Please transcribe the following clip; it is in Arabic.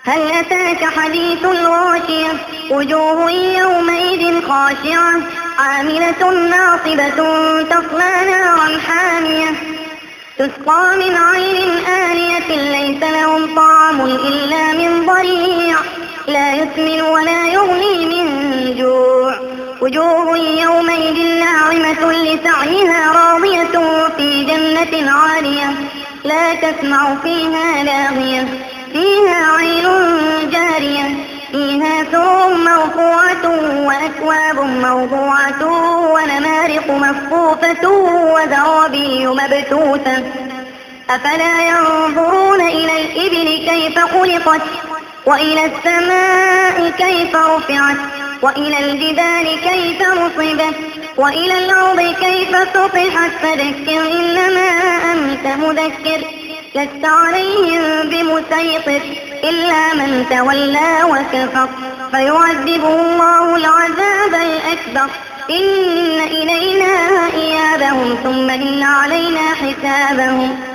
هل أتاك حديث الغاشية وجوه يومئذ خاشعة عاملة ناصبة تصلى نارا حامية تسقى من عين آنية ليس لهم طعام إلا من ضريع لا يسمن ولا يغني من جوع وجوه يومئذ ناعمة لسعيها راضية في جنة عالية لا تسمع فيها لاغية فيها عين جارية فيها سرر مرفوعة وأكواب موضوعة ونمارق مصفوفة وزرابي مبثوثة أفلا ينظرون إلى الإبل كيف خلقت وإلى السماء كيف رفعت وإلى الجبال كيف نصبت وإلى الأرض كيف سطحت فذكر إنما أنت مذكر لست عليهم بمسيطر إلا من تولى وكفر فيعذبه الله العذاب الأكبر إن إلينا إيابهم ثم إن علينا حسابهم